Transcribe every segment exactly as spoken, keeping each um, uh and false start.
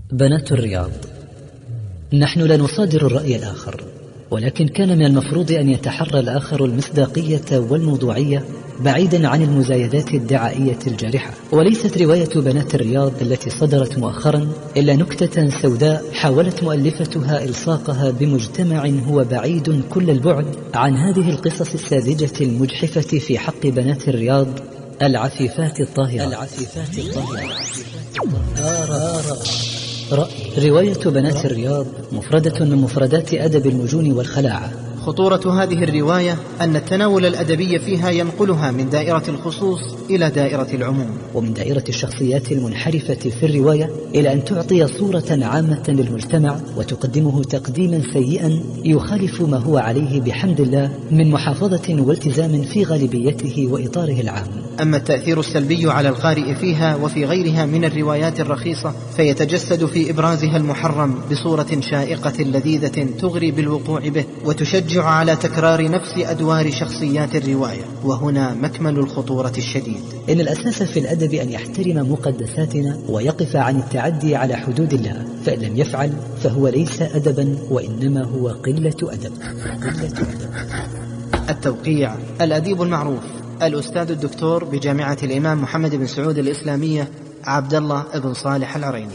بنات الرياض. نحن لا نصادر الرأي الآخر، ولكن كان من المفروض أن يتحرى الآخر المصداقية والموضوعية بعيدا عن المزايدات الدعائية الجارحة. وليست رواية بنات الرياض التي صدرت مؤخرا إلا نكتة سوداء حاولت مؤلفتها إلصاقها بمجتمع هو بعيد كل البعد عن هذه القصص الساذجة المجحفة في حق بنات الرياض العفيفات الطاهرات. العفيفات الطاهرات. آراء رأي. رواية بنات الرياض مفردة من مفردات أدب المجون والخلاعة. خطورة هذه الرواية أن التناول الأدبي فيها ينقلها من دائرة الخصوص إلى دائرة العموم، ومن دائرة الشخصيات المنحرفة في الرواية إلى أن تعطي صورة عامة للمجتمع وتقدمه تقديما سيئا يخالف ما هو عليه بحمد الله من محافظة والتزام في غالبيته وإطاره العام. أما التأثير السلبي على القارئ فيها وفي غيرها من الروايات الرخيصة فيتجسد في إبرازها المحرم بصورة شائقة لذيذة تغري بالوقوع به وتشجع على تكرار نفس أدوار شخصيات الرواية، وهنا مكمن الخطورة الشديد. إن الأساس في الأدب أن يحترم مقدساتنا ويقف عن التعدي على حدود الله، فإن لم يفعل فهو ليس أدبا وإنما هو قلة أدب. قلة أدب. التوقيع: الأديب المعروف الأستاذ الدكتور بجامعة الإمام محمد بن سعود الإسلامية عبد الله بن صالح العريني.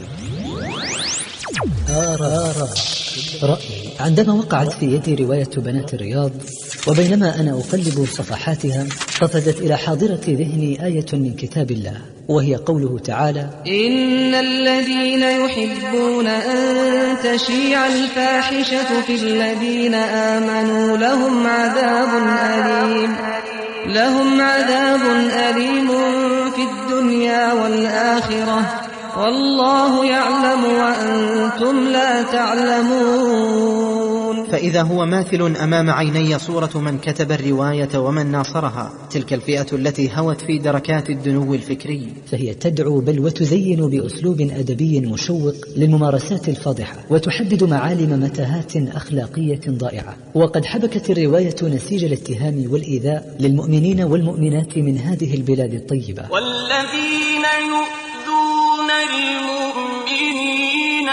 آراء رأي. عندما وقعت في يدي رواية بنات الرياض وبينما أنا أقلب صفحاتها قفزت إلى حاضرة ذهني آية من كتاب الله، وهي قوله تعالى: إن الذين يحبون أن تشيع الفاحشة في الذين آمنوا لهم عذاب أليم لهم عذاب أليم في الدنيا والآخرة والله يعلم وأنتم لا تعلمون. فإذا هو ماثل أمام عيني صورة من كتب الرواية ومن ناصرها، تلك الفئة التي هوت في دركات الدنو الفكري، فهي تدعو بل وتزين بأسلوب أدبي مشوق للممارسات الفاضحة وتحدد معالم متاهات أخلاقية ضائعة. وقد حبكت الرواية نسيج الاتهام والإيذاء للمؤمنين والمؤمنات من هذه البلاد الطيبة. والذين يؤذون المؤمنين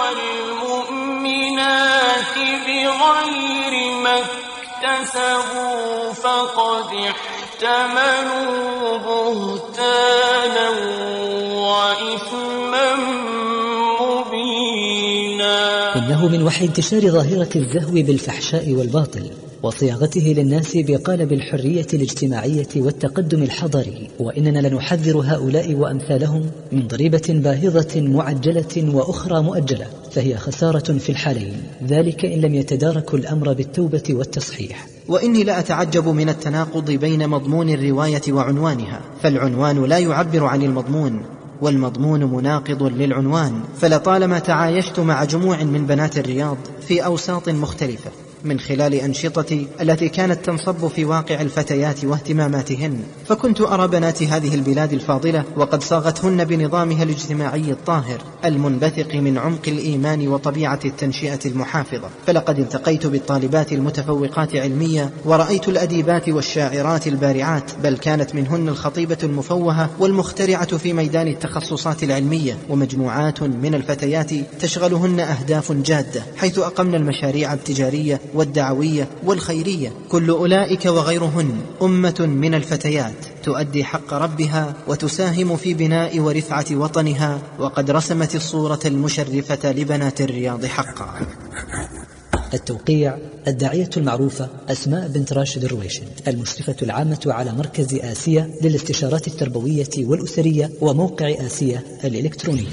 والمؤمنات بغير ما اكتسبوا فقد احتملوا بهتانا وإثما مبينا. إنه من وحي انتشار ظاهرة الزهو بالفحشاء والباطل وصياغته للناس بقالب الحرية الاجتماعية والتقدم الحضاري، وإننا لنحذر هؤلاء وأمثالهم من ضريبة باهظة معجلة وأخرى مؤجلة، فهي خسارة في الحالين، ذلك إن لم يتداركوا الأمر بالتوبة والتصحيح. وإني لا أتعجب من التناقض بين مضمون الرواية وعنوانها، فالعنوان لا يعبر عن المضمون والمضمون مناقض للعنوان. فلطالما تعايشت مع جموع من بنات الرياض في أوساط مختلفة من خلال أنشطتي التي كانت تنصب في واقع الفتيات واهتماماتهن، فكنت أرى بنات هذه البلاد الفاضلة وقد صاغتهن بنظامها الاجتماعي الطاهر المنبثق من عمق الإيمان وطبيعة التنشئة المحافظة. فلقد التقيت بالطالبات المتفوقات علميا ورأيت الأديبات والشاعرات البارعات، بل كانت منهن الخطيبة المفوهة والمخترعة في ميدان التخصصات العلمية، ومجموعات من الفتيات تشغلهن أهداف جادة حيث أقمن المشاريع التجارية والدعوية والخيرية. كل أولئك وغيرهن أمة من الفتيات تؤدي حق ربها وتساهم في بناء ورفعة وطنها، وقد رسمت الصورة المشرفة لبنات الرياض حقا. التوقيع: الداعية المعروفة أسماء بنت راشد الرويشد، المشرفة العامة على مركز آسيا للاستشارات التربوية والأسرية وموقع آسيا الإلكتروني.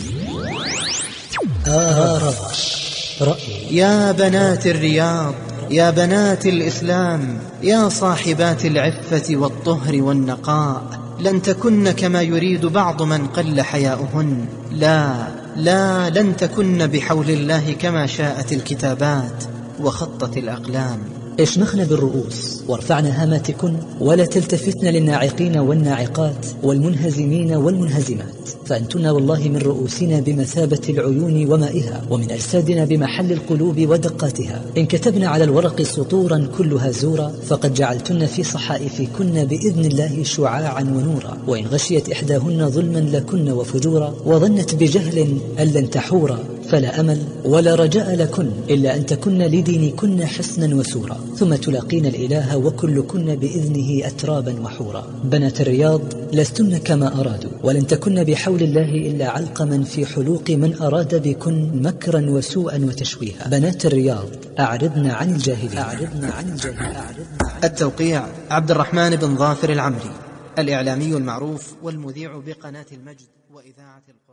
آراء رأي. يا بنات الرياض، يا بنات الإسلام، يا صاحبات العفة والطهر والنقاء، لن تكن كما يريد بعض من قل حياؤهن، لا لا لن تكن بحول الله كما شاءت الكتابات وخطت الأقلام. اشمخن بالرؤوس وارفعن هاماتكن ولا تلتفتن للناعقين والناعقات والمنهزمين والمنهزمات، فأنتن والله من رؤوسنا بمثابة العيون ومائها، ومن أجسادنا بمحل القلوب ودقاتها. إن كتبنا على الورق سطورا كلها زورا فقد جعلتن في صحائفكن بإذن الله شعاعا ونورا، وإن غشيت إحداهن ظلما لكن وفجورا وظنت بجهل أن لن تحورا فلا أمل ولا رجاء لكن إلا أن تكن لدينكن حسنا وسورا، ثم تلاقين الإله وكلكن بإذنه أترابا وحورا. بنات الرياض لستن كما أرادوا، ولن تكن بحول الله إلا علقما في حلوق من أراد بكن مكرا وسوءا وتشويها. بنات الرياض أعرضن عن الجاهلين. أعرضن عن الجاهلين. التوقيع عبد الرحمن بن ظافر العمري، الإعلامي المعروف والمذيع بقناة المجد وإذاعة القرآن.